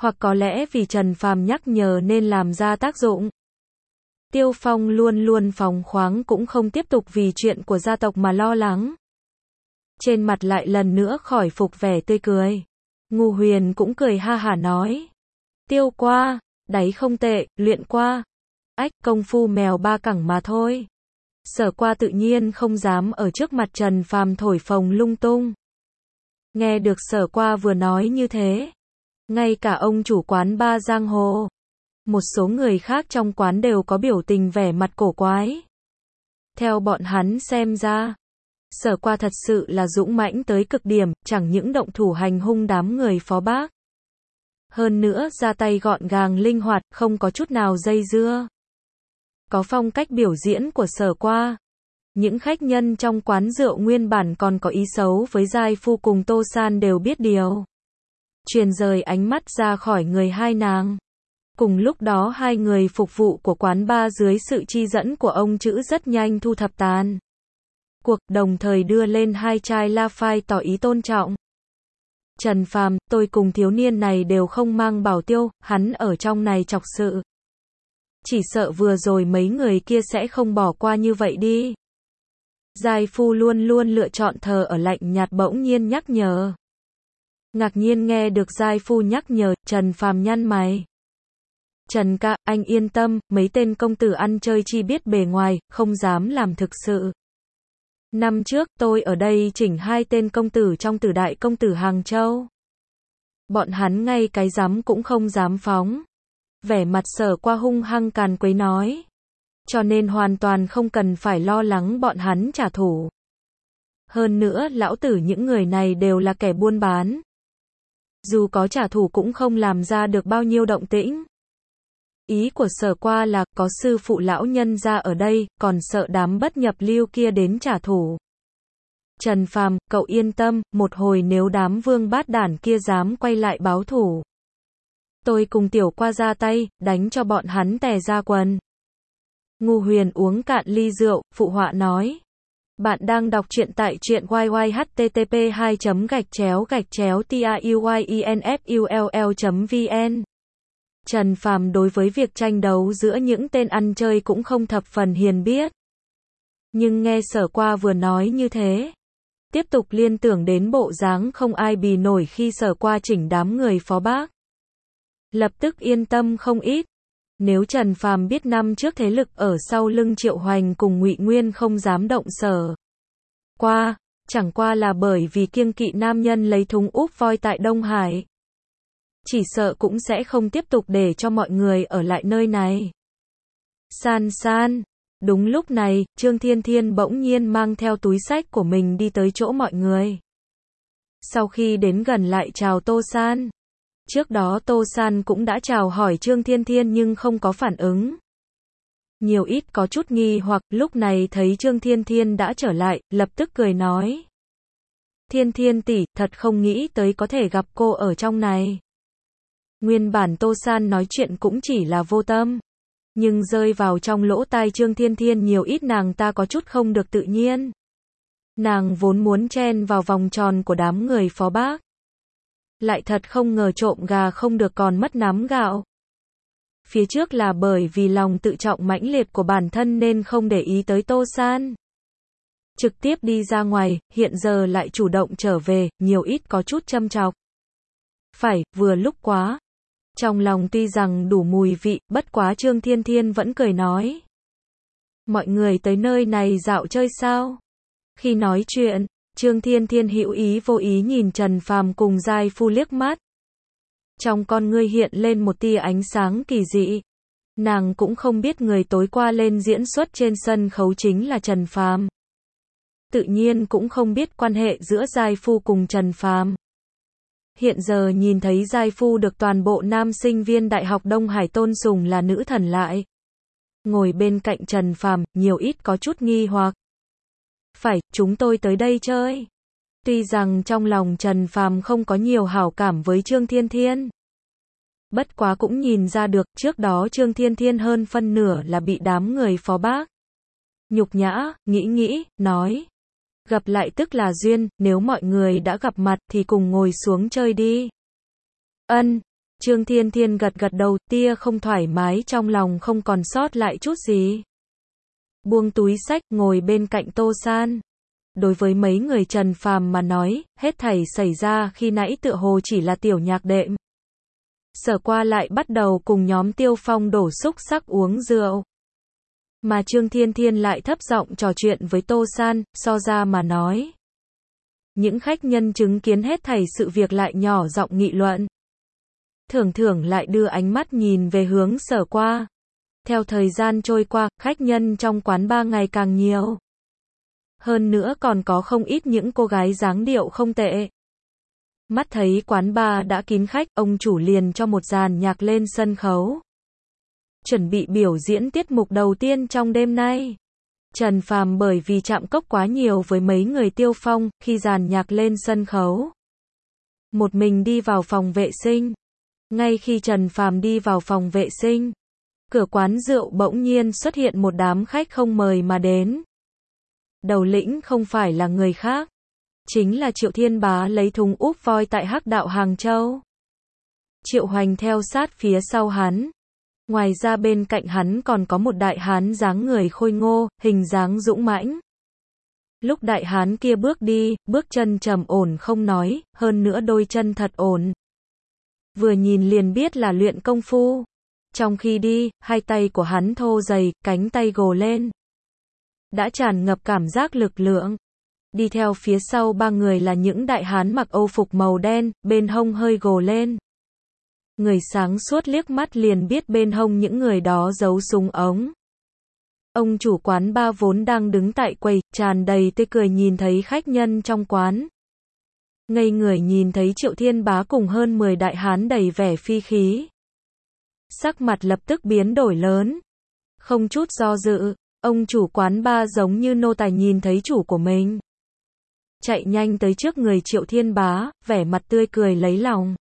Hoặc có lẽ vì Trần Phàm nhắc nhở nên làm ra tác dụng. Tiêu Phong luôn luôn phóng khoáng cũng không tiếp tục vì chuyện của gia tộc mà lo lắng. Trên mặt lại lần nữa khỏi phục vẻ tươi cười. Ngô Huyền cũng cười ha hả nói. Tiêu qua, đáy không tệ, luyện qua. Ách, công phu mèo ba cẳng mà thôi. Sở qua tự nhiên không dám ở trước mặt Trần Phàm thổi phồng lung tung. Nghe được sở qua vừa nói như thế. Ngay cả ông chủ quán ba giang hồ. Một số người khác trong quán đều có biểu tình vẻ mặt cổ quái. Theo bọn hắn xem ra. Sở qua thật sự là dũng mãnh tới cực điểm, chẳng những động thủ hành hung đám người Phó Bác. Hơn nữa ra tay gọn gàng linh hoạt, không có chút nào dây dưa. Có phong cách biểu diễn của sở qua. Những khách nhân trong quán rượu nguyên bản còn có ý xấu với giai phu cùng Tô San đều biết điều. Truyền rời ánh mắt ra khỏi người hai nàng. Cùng lúc đó hai người phục vụ của quán bar dưới sự chi dẫn của ông chữ rất nhanh thu thập tàn cuộc, đồng thời đưa lên hai chai La Phai tỏ ý tôn trọng. Trần Phàm, tôi cùng thiếu niên này đều không mang bảo tiêu, hắn ở trong này chọc sự. Chỉ sợ vừa rồi mấy người kia sẽ không bỏ qua như vậy đi. Giai phu luôn luôn lựa chọn thờ ở lạnh nhạt bỗng nhiên nhắc nhở. Ngạc nhiên nghe được giai phu nhắc nhở, Trần Phàm nhăn mày. Trần ca, anh yên tâm, mấy tên công tử ăn chơi chi biết bề ngoài, không dám làm thực sự. Năm trước, tôi ở đây chỉnh hai tên công tử trong Tử Đại công tử Hàng Châu. Bọn hắn ngay cái dám cũng không dám phóng. Vẻ mặt sở qua hung hăng càn quấy nói. Cho nên hoàn toàn không cần phải lo lắng bọn hắn trả thù. Hơn nữa, lão tử những người này đều là kẻ buôn bán. Dù có trả thù cũng không làm ra được bao nhiêu động tĩnh. Ý của sở qua là, có sư phụ lão nhân ra ở đây, còn sợ đám bất nhập lưu kia đến trả thù. Trần Phàm, cậu yên tâm, một hồi nếu đám vương bát đản kia dám quay lại báo thù. Tôi cùng tiểu qua ra tay, đánh cho bọn hắn tè ra quần. Ngô Huyền uống cạn ly rượu, phụ họa nói. Bạn đang đọc truyện tại truyện http://tauyenfull.vn. Trần Phàm đối với việc tranh đấu giữa những tên ăn chơi cũng không thập phần hiền biết. Nhưng nghe sở qua vừa nói như thế. Tiếp tục liên tưởng đến bộ dáng không ai bì nổi khi sở qua chỉnh đám người Phó Bác. Lập tức yên tâm không ít. Nếu Trần Phàm biết năm trước thế lực ở sau lưng Triệu Hoành cùng Ngụy Nguyên không dám động sở qua, chẳng qua là bởi vì kiêng kỵ nam nhân lấy thúng úp voi tại Đông Hải. Chỉ sợ cũng sẽ không tiếp tục để cho mọi người ở lại nơi này. San san. Đúng lúc này, Trương Thiên Thiên bỗng nhiên mang theo túi xách của mình đi tới chỗ mọi người. Sau khi đến gần lại chào Tô San. Trước đó Tô San cũng đã chào hỏi Trương Thiên Thiên nhưng không có phản ứng. Nhiều ít có chút nghi hoặc, lúc này thấy Trương Thiên Thiên đã trở lại, lập tức cười nói. Thiên Thiên tỷ, thật không nghĩ tới có thể gặp cô ở trong này. Nguyên bản Tô San nói chuyện cũng chỉ là vô tâm. Nhưng rơi vào trong lỗ tai Trương Thiên Thiên nhiều ít nàng ta có chút không được tự nhiên. Nàng vốn muốn chen vào vòng tròn của đám người Phó Bác. Lại thật không ngờ trộm gà không được còn mất nắm gạo. Phía trước là bởi vì lòng tự trọng mãnh liệt của bản thân nên không để ý tới Tô San. Trực tiếp đi ra ngoài, hiện giờ lại chủ động trở về, nhiều ít có chút châm chọc. Phải, vừa lúc quá. Trong lòng tuy rằng đủ mùi vị, bất quá Trương Thiên Thiên vẫn cười nói. Mọi người tới nơi này dạo chơi sao? Khi nói chuyện, Trương Thiên Thiên hữu ý vô ý nhìn Trần Phàm cùng giai phu liếc mắt. Trong con ngươi hiện lên một tia ánh sáng kỳ dị. Nàng cũng không biết người tối qua lên diễn xuất trên sân khấu chính là Trần Phàm. Tự nhiên cũng không biết quan hệ giữa giai phu cùng Trần Phàm. Hiện giờ nhìn thấy giai phu được toàn bộ nam sinh viên Đại học Đông Hải tôn sùng là nữ thần lại. Ngồi bên cạnh Trần Phàm, nhiều ít có chút nghi hoặc. Phải, chúng tôi tới đây chơi. Tuy rằng trong lòng Trần Phàm không có nhiều hảo cảm với Trương Thiên Thiên. Bất quá cũng nhìn ra được, trước đó Trương Thiên Thiên hơn phân nửa là bị đám người Phó Bác nhục nhã, nghĩ, nói. Gặp lại tức là duyên, nếu mọi người đã gặp mặt thì cùng ngồi xuống chơi đi. Ân, Trương Thiên Thiên gật gật đầu, tia không thoải mái trong lòng không còn sót lại chút gì. Buông túi xách, ngồi bên cạnh Tô San. Đối với mấy người Trần Phàm mà nói, hết thảy xảy ra khi nãy tựa hồ chỉ là tiểu nhạc đệm. Sở Qua lại bắt đầu cùng nhóm Tiêu Phong đổ xúc xắc uống rượu. Mà Trương Thiên Thiên lại thấp giọng trò chuyện với Tô San, so ra mà nói. Những khách nhân chứng kiến hết thảy sự việc lại nhỏ giọng nghị luận. Thưởng thưởng lại đưa ánh mắt nhìn về hướng Sở Qua. Theo thời gian trôi qua, khách nhân trong quán bar ngày càng nhiều. Hơn nữa còn có không ít những cô gái dáng điệu không tệ. Mắt thấy quán bar đã kín khách, ông chủ liền cho một dàn nhạc lên sân khấu. Chuẩn bị biểu diễn tiết mục đầu tiên trong đêm nay. Trần Phàm bởi vì chạm cốc quá nhiều với mấy người Tiêu Phong, khi dàn nhạc lên sân khấu. Một mình đi vào phòng vệ sinh. Ngay khi Trần Phàm đi vào phòng vệ sinh, cửa quán rượu bỗng nhiên xuất hiện một đám khách không mời mà đến. Đầu lĩnh không phải là người khác, chính là Triệu Thiên Bá lấy thùng úp voi tại Hắc Đạo Hàng Châu. Triệu Hoành theo sát phía sau hắn. Ngoài ra bên cạnh hắn còn có một đại hán dáng người khôi ngô, hình dáng dũng mãnh. Lúc đại hán kia bước đi, bước chân trầm ổn không nói, hơn nữa đôi chân thật ổn. Vừa nhìn liền biết là luyện công phu. Trong khi đi, hai tay của hắn thô dày, cánh tay gồ lên. Đã tràn ngập cảm giác lực lượng. Đi theo phía sau ba người là những đại hán mặc âu phục màu đen, bên hông hơi gồ lên. Người sáng suốt liếc mắt liền biết bên hông những người đó giấu súng ống. Ông chủ quán bar vốn đang đứng tại quầy, tràn đầy tươi cười nhìn thấy khách nhân trong quán. Ngây người nhìn thấy Triệu Thiên Bá cùng hơn 10 đại hán đầy vẻ phi khí. Sắc mặt lập tức biến đổi lớn. Không chút do dự, ông chủ quán bar giống như nô tài nhìn thấy chủ của mình. Chạy nhanh tới trước người Triệu Thiên Bá, vẻ mặt tươi cười lấy lòng.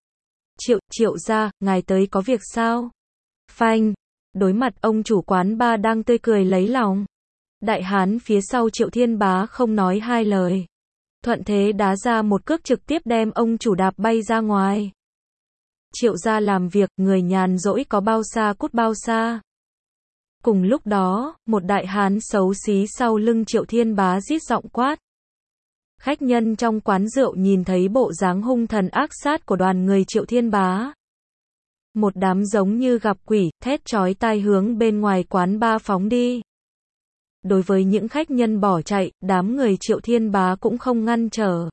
Triệu gia, ngài tới có việc sao? Phanh, đối mặt ông chủ quán bar đang tươi cười lấy lòng. Đại hán phía sau Triệu Thiên Bá không nói hai lời. Thuận thế đá ra một cước trực tiếp đem ông chủ đạp bay ra ngoài. Triệu gia làm việc, người nhàn rỗi có bao xa cút bao xa. Cùng lúc đó, một đại hán xấu xí sau lưng Triệu Thiên Bá rít giọng quát. Khách nhân trong quán rượu nhìn thấy bộ dáng hung thần ác sát của đoàn người Triệu Thiên Bá. Một đám giống như gặp quỷ, thét chói tai hướng bên ngoài quán bar phóng đi. Đối với những khách nhân bỏ chạy, đám người Triệu Thiên Bá cũng không ngăn trở.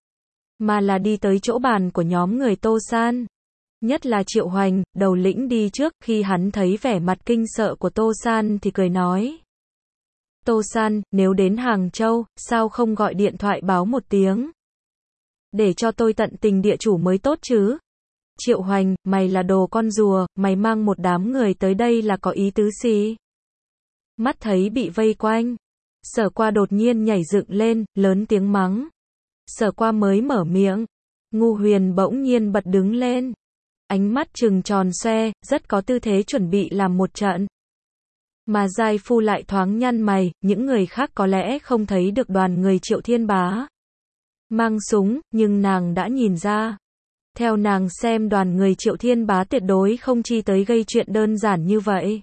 Mà là đi tới chỗ bàn của nhóm người Tô San. Nhất là Triệu Hoành, đầu lĩnh đi trước, khi hắn thấy vẻ mặt kinh sợ của Tô San thì cười nói. Tô San, nếu đến Hàng Châu, sao không gọi điện thoại báo một tiếng? Để cho tôi tận tình địa chủ mới tốt chứ. Triệu Hoành, mày là đồ con rùa, mày mang một đám người tới đây là có ý tứ gì? Mắt thấy bị vây quanh. Sở Qua đột nhiên nhảy dựng lên, lớn tiếng mắng. Sở Qua mới mở miệng. Ngu Huyền bỗng nhiên bật đứng lên. Ánh mắt trừng tròn xoe, rất có tư thế chuẩn bị làm một trận. Mà Giai Phu lại thoáng nhăn mày, những người khác có lẽ không thấy được đoàn người Triệu Thiên Bá mang súng, nhưng nàng đã nhìn ra. Theo nàng xem đoàn người Triệu Thiên Bá tuyệt đối không chi tới gây chuyện đơn giản như vậy.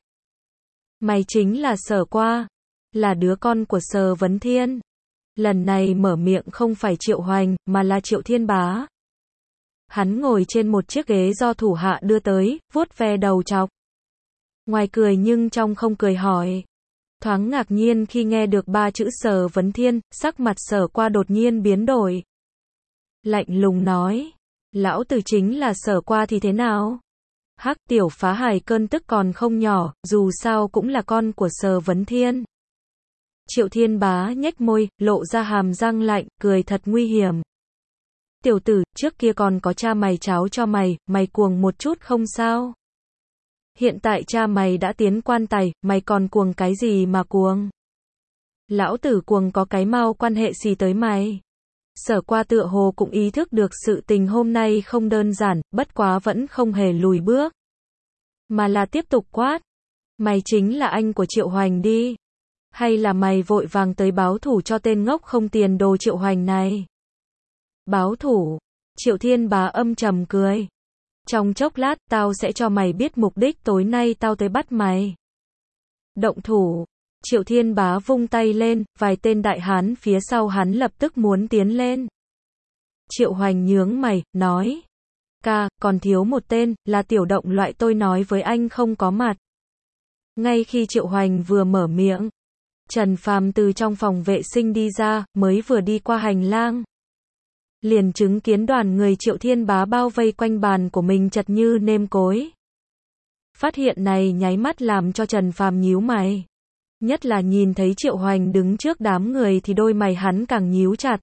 Mày chính là Sở Qua, là đứa con của Sở Vấn Thiên. Lần này mở miệng không phải Triệu Hoành, mà là Triệu Thiên Bá. Hắn ngồi trên một chiếc ghế do thủ hạ đưa tới, vuốt ve đầu chọc. Ngoài cười nhưng trong không cười hỏi. Thoáng ngạc nhiên khi nghe được ba chữ Sở Vấn Thiên, sắc mặt Sở Qua đột nhiên biến đổi. Lạnh lùng nói. Lão tử chính là Sở Qua thì thế nào? Hắc tiểu phá hài cơn tức còn không nhỏ, dù sao cũng là con của Sở Vấn Thiên. Triệu Thiên Bá nhếch môi, lộ ra hàm răng lạnh, cười thật nguy hiểm. Tiểu tử, trước kia còn có cha mày cháu cho mày, mày cuồng một chút không sao? Hiện tại cha mày đã tiến quan tài, mày còn cuồng cái gì mà cuồng? Lão tử cuồng có cái mau quan hệ gì tới mày? Sở Qua tựa hồ cũng ý thức được sự tình hôm nay không đơn giản, bất quá vẫn không hề lùi bước. Mà là tiếp tục quát. Mày chính là anh của Triệu Hoành đi. Hay là mày vội vàng tới báo thủ cho tên ngốc không tiền đồ Triệu Hoành này? Báo thủ. Triệu Thiên Bá âm trầm cười. Trong chốc lát, tao sẽ cho mày biết mục đích tối nay tao tới bắt mày. Động thủ. Triệu Thiên Bá vung tay lên, vài tên đại hán phía sau hắn lập tức muốn tiến lên. Triệu Hoành nhướng mày, nói. Ca, còn thiếu một tên, là tiểu động loại tôi nói với anh không có mặt. Ngay khi Triệu Hoành vừa mở miệng, Trần Phàm từ trong phòng vệ sinh đi ra, mới vừa đi qua hành lang. Liền chứng kiến đoàn người Triệu Thiên Bá bao vây quanh bàn của mình chật như nêm cối. Phát hiện này nháy mắt làm cho Trần Phàm nhíu mày. Nhất là nhìn thấy Triệu Hoành đứng trước đám người thì đôi mày hắn càng nhíu chặt.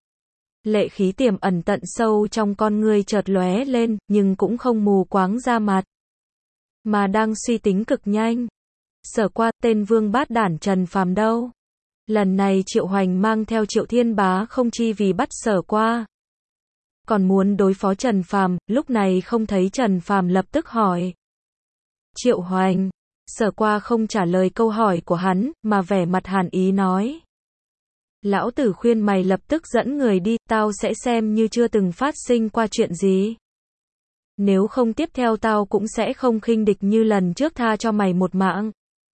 Lệ khí tiềm ẩn tận sâu trong con ngươi chợt lóe lên, nhưng cũng không mù quáng ra mặt. Mà đang suy tính cực nhanh. Sở qua, tên vương bát đản Trần Phàm đâu? Lần này Triệu Hoành mang theo Triệu Thiên Bá không chi vì bắt Sở qua. Còn muốn đối phó Trần Phàm, lúc này không thấy Trần Phàm lập tức hỏi. Triệu Hoành. Sở qua không trả lời câu hỏi của hắn, mà vẻ mặt hàn ý nói. Lão tử khuyên mày lập tức dẫn người đi, tao sẽ xem như chưa từng phát sinh qua chuyện gì. Nếu không tiếp theo tao cũng sẽ không khinh địch như lần trước tha cho mày một mạng.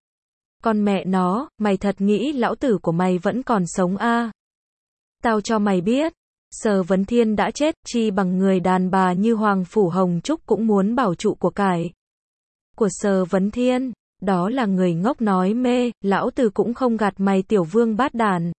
Con mẹ nó, mày thật nghĩ lão tử của mày vẫn còn sống à? Tao cho mày biết, Sở Vấn Thiên đã chết, chi bằng người đàn bà như Hoàng Phủ Hồng Trúc cũng muốn bảo trụ của cải. Của Sở Vấn Thiên, đó là người ngốc nói mê, lão tử cũng không gạt mày tiểu vương bát đản.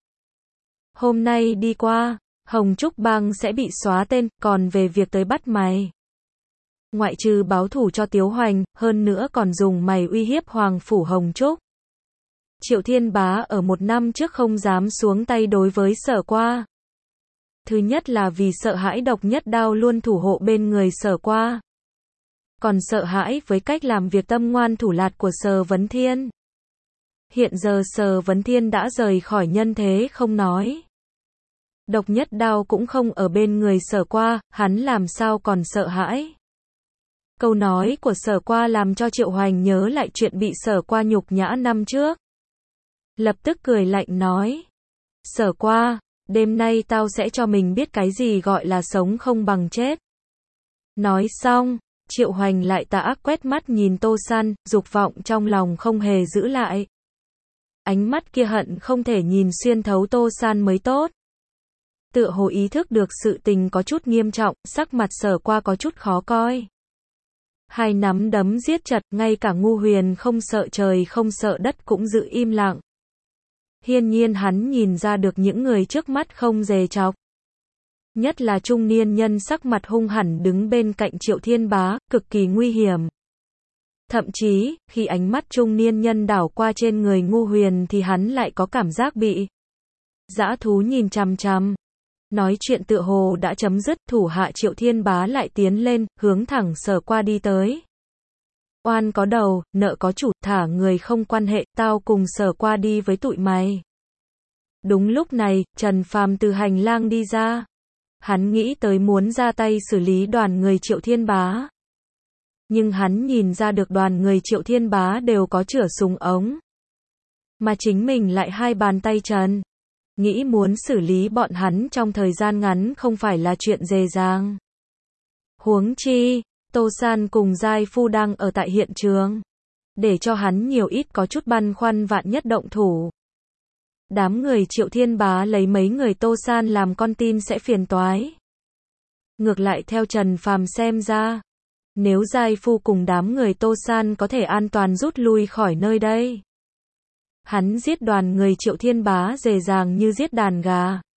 Hôm nay đi qua, Hồng Trúc bang sẽ bị xóa tên, còn về việc tới bắt mày. Ngoại trừ báo thù cho Tiếu Hoành, hơn nữa còn dùng mày uy hiếp Hoàng Phủ Hồng Trúc. Triệu Thiên Bá ở một năm trước không dám xuống tay đối với Sở qua. Thứ nhất là vì sợ hãi Độc Nhất Đao luôn thủ hộ bên người Sở qua. Còn sợ hãi với cách làm việc tâm ngoan thủ lạt của Sở Vấn Thiên. Hiện giờ Sở Vấn Thiên đã rời khỏi nhân thế không nói. Độc Nhất Đao cũng không ở bên người Sở qua, hắn làm sao còn sợ hãi. Câu nói của Sở qua làm cho Triệu Hoành nhớ lại chuyện bị Sở qua nhục nhã năm trước. Lập tức cười lạnh nói. Sở qua, đêm nay tao sẽ cho mình biết cái gì gọi là sống không bằng chết. Nói xong, Triệu Hoành lại tà ác quét mắt nhìn Tô San, dục vọng trong lòng không hề giữ lại. Ánh mắt kia hận không thể nhìn xuyên thấu Tô San mới tốt. Tựa hồ ý thức được sự tình có chút nghiêm trọng, sắc mặt Sở qua có chút khó coi. Hai nắm đấm giết chặt, ngay cả Ngu Huyền không sợ trời không sợ đất cũng giữ im lặng. Hiển nhiên hắn nhìn ra được những người trước mắt không dè chọc. Nhất là trung niên nhân sắc mặt hung hẳn đứng bên cạnh Triệu Thiên Bá, cực kỳ nguy hiểm. Thậm chí, khi ánh mắt trung niên nhân đảo qua trên người Ngu Huyền thì hắn lại có cảm giác bị dã thú nhìn chằm chằm. Nói chuyện tựa hồ đã chấm dứt, thủ hạ Triệu Thiên Bá lại tiến lên, hướng thẳng Sở qua đi tới. Oan có đầu, nợ có chủ, thả người không quan hệ, tao cùng Sở qua đi với tụi mày. Đúng lúc này, Trần Phàm từ hành lang đi ra. Hắn nghĩ tới muốn ra tay xử lý đoàn người Triệu Thiên Bá. Nhưng hắn nhìn ra được đoàn người Triệu Thiên Bá đều có chửa súng ống. Mà chính mình lại hai bàn tay trần. Nghĩ muốn xử lý bọn hắn trong thời gian ngắn không phải là chuyện dễ dàng. Huống chi, Tô San cùng giai phu đang ở tại hiện trường. Để cho hắn nhiều ít có chút băn khoăn vạn nhất động thủ. Đám người Triệu Thiên Bá lấy mấy người Tô San làm con tin sẽ phiền toái. Ngược lại theo Trần Phàm xem ra, nếu giai phu cùng đám người Tô San có thể an toàn rút lui khỏi nơi đây, hắn giết đoàn người Triệu Thiên Bá dễ dàng như giết đàn gà.